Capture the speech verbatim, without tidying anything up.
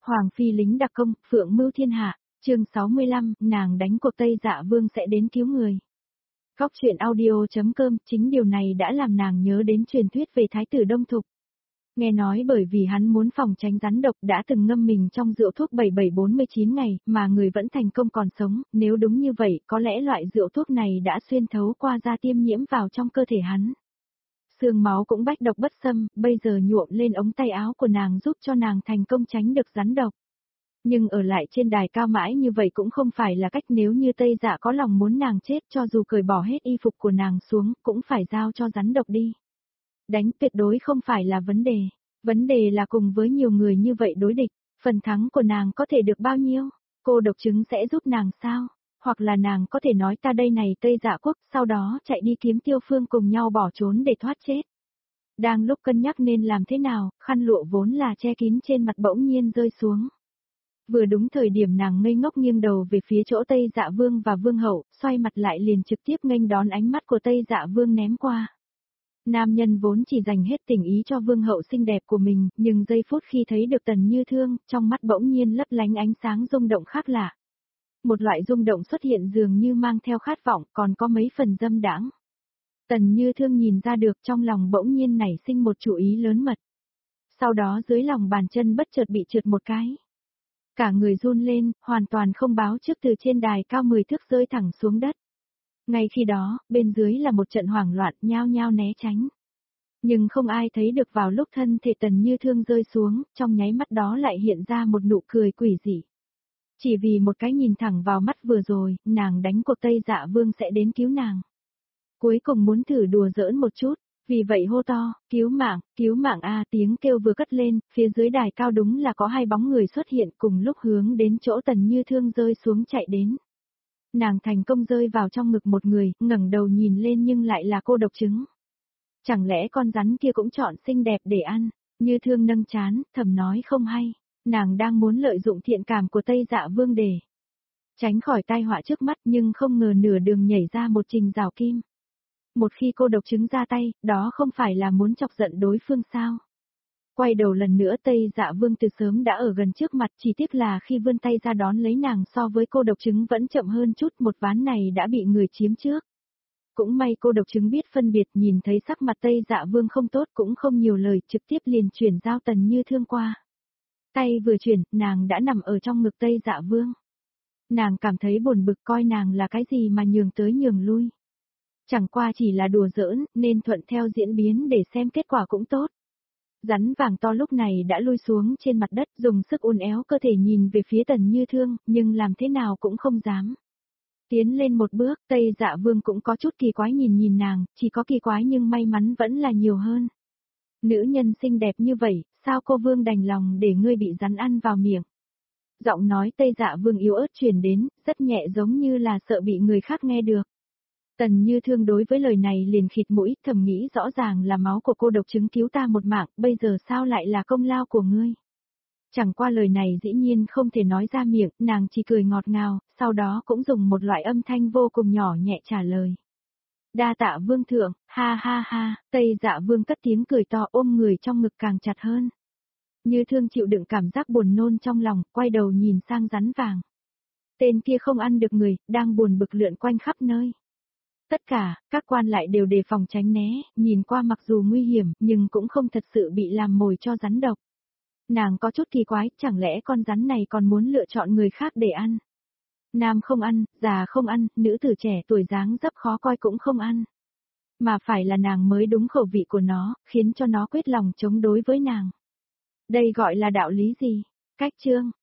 Hoàng phi lính đặc công, phượng mưu thiên hạ, chương sáu mươi lăm, nàng đánh cuộc Tây Dạ Vương sẽ đến cứu người. Góc truyện audio.com, chính điều này đã làm nàng nhớ đến truyền thuyết về Thái tử Đông Thục. Nghe nói bởi vì hắn muốn phòng tránh rắn độc đã từng ngâm mình trong rượu thuốc bảy bảy bốn mươi chín ngày mà người vẫn thành công còn sống, nếu đúng như vậy có lẽ loại rượu thuốc này đã xuyên thấu qua da tiêm nhiễm vào trong cơ thể hắn. Xương máu cũng bách độc bất xâm, bây giờ nhuộm lên ống tay áo của nàng giúp cho nàng thành công tránh được rắn độc. Nhưng ở lại trên đài cao mãi như vậy cũng không phải là cách, nếu như Tây Dạ có lòng muốn nàng chết cho dù cởi bỏ hết y phục của nàng xuống cũng phải giao cho rắn độc đi. Đánh tuyệt đối không phải là vấn đề, vấn đề là cùng với nhiều người như vậy đối địch, phần thắng của nàng có thể được bao nhiêu, cô độc chứng sẽ giúp nàng sao, hoặc là nàng có thể nói ta đây này Tây Dạ quốc, sau đó chạy đi kiếm Tiêu Phương cùng nhau bỏ trốn để thoát chết. Đang lúc cân nhắc nên làm thế nào, khăn lụa vốn là che kín trên mặt bỗng nhiên rơi xuống. Vừa đúng thời điểm nàng ngây ngốc nghiêng đầu về phía chỗ Tây Dạ Vương và Vương hậu, xoay mặt lại liền trực tiếp nghênh đón ánh mắt của Tây Dạ Vương ném qua. Nam nhân vốn chỉ dành hết tình ý cho Vương hậu xinh đẹp của mình, nhưng giây phút khi thấy được Tần Như Thương, trong mắt bỗng nhiên lấp lánh ánh sáng rung động khác lạ. Một loại rung động xuất hiện dường như mang theo khát vọng, còn có mấy phần dâm đãng. Tần Như Thương nhìn ra được, trong lòng bỗng nhiên nảy sinh một chủ ý lớn mật. Sau đó dưới lòng bàn chân bất chợt bị trượt một cái. Cả người run lên, hoàn toàn không báo trước, từ trên đài cao mười thước rơi thẳng xuống đất. Ngay khi đó, bên dưới là một trận hoảng loạn, nhao nhao né tránh. Nhưng không ai thấy được vào lúc thân thể Tần Như Thương rơi xuống, trong nháy mắt đó lại hiện ra một nụ cười quỷ dị. Chỉ vì một cái nhìn thẳng vào mắt vừa rồi, nàng đánh cuộc Tây Dạ Vương sẽ đến cứu nàng. Cuối cùng muốn thử đùa giỡn một chút, vì vậy hô to, cứu mạng, cứu mạng a, tiếng kêu vừa cất lên, phía dưới đài cao đúng là có hai bóng người xuất hiện cùng lúc hướng đến chỗ Tần Như Thương rơi xuống chạy đến. Nàng thành công rơi vào trong ngực một người, ngẩng đầu nhìn lên nhưng lại là cô độc chứng. Chẳng lẽ con rắn kia cũng chọn xinh đẹp để ăn? Như Thương nâng trán, thầm nói không hay, nàng đang muốn lợi dụng thiện cảm của Tây Dạ Vương để tránh khỏi tai họa trước mắt, nhưng không ngờ nửa đường nhảy ra một Trình Giảo Kim. Một khi cô độc chứng ra tay, đó không phải là muốn chọc giận đối phương sao? Quay đầu lần nữa Tây Dạ Vương từ sớm đã ở gần trước mặt, chỉ tiếc là khi vươn tay ra đón lấy nàng so với cô độc chứng vẫn chậm hơn chút, một ván này đã bị người chiếm trước. Cũng may cô độc chứng biết phân biệt, nhìn thấy sắc mặt Tây Dạ Vương không tốt cũng không nhiều lời, trực tiếp liền chuyển giao Tần Như Thương qua. Tay vừa chuyển, nàng đã nằm ở trong ngực Tây Dạ Vương. Nàng cảm thấy buồn bực, coi nàng là cái gì mà nhường tới nhường lui. Chẳng qua chỉ là đùa giỡn, nên thuận theo diễn biến để xem kết quả cũng tốt. Rắn vàng to lúc này đã lui xuống trên mặt đất, dùng sức uốn éo cơ thể nhìn về phía Tần Như Thương, nhưng làm thế nào cũng không dám. Tiến lên một bước, Tây Dạ Vương cũng có chút kỳ quái nhìn nhìn nàng, chỉ có kỳ quái nhưng may mắn vẫn là nhiều hơn. Nữ nhân xinh đẹp như vậy, sao cô Vương đành lòng để ngươi bị rắn ăn vào miệng? Giọng nói Tây Dạ Vương yếu ớt truyền đến, rất nhẹ giống như là sợ bị người khác nghe được. Tần Như Thương đối với lời này liền khịt mũi, thầm nghĩ rõ ràng là máu của cô độc chứng cứu ta một mạng, bây giờ sao lại là công lao của ngươi? Chẳng qua lời này dĩ nhiên không thể nói ra miệng, nàng chỉ cười ngọt ngào, sau đó cũng dùng một loại âm thanh vô cùng nhỏ nhẹ trả lời. Đa tạ Vương thượng, ha ha ha, Tây Dạ Vương cất tiếng cười to, ôm người trong ngực càng chặt hơn. Như Thương chịu đựng cảm giác buồn nôn trong lòng, quay đầu nhìn sang rắn vàng. Tên kia không ăn được người, đang buồn bực lượn quanh khắp nơi. Tất cả, các quan lại đều đề phòng tránh né, nhìn qua mặc dù nguy hiểm, nhưng cũng không thật sự bị làm mồi cho rắn độc. Nàng có chút kỳ quái, chẳng lẽ con rắn này còn muốn lựa chọn người khác để ăn? Nam không ăn, già không ăn, nữ tử trẻ tuổi dáng dấp khó coi cũng không ăn. Mà phải là nàng mới đúng khẩu vị của nó, khiến cho nó quyết lòng chống đối với nàng. Đây gọi là đạo lý gì? Cách chương,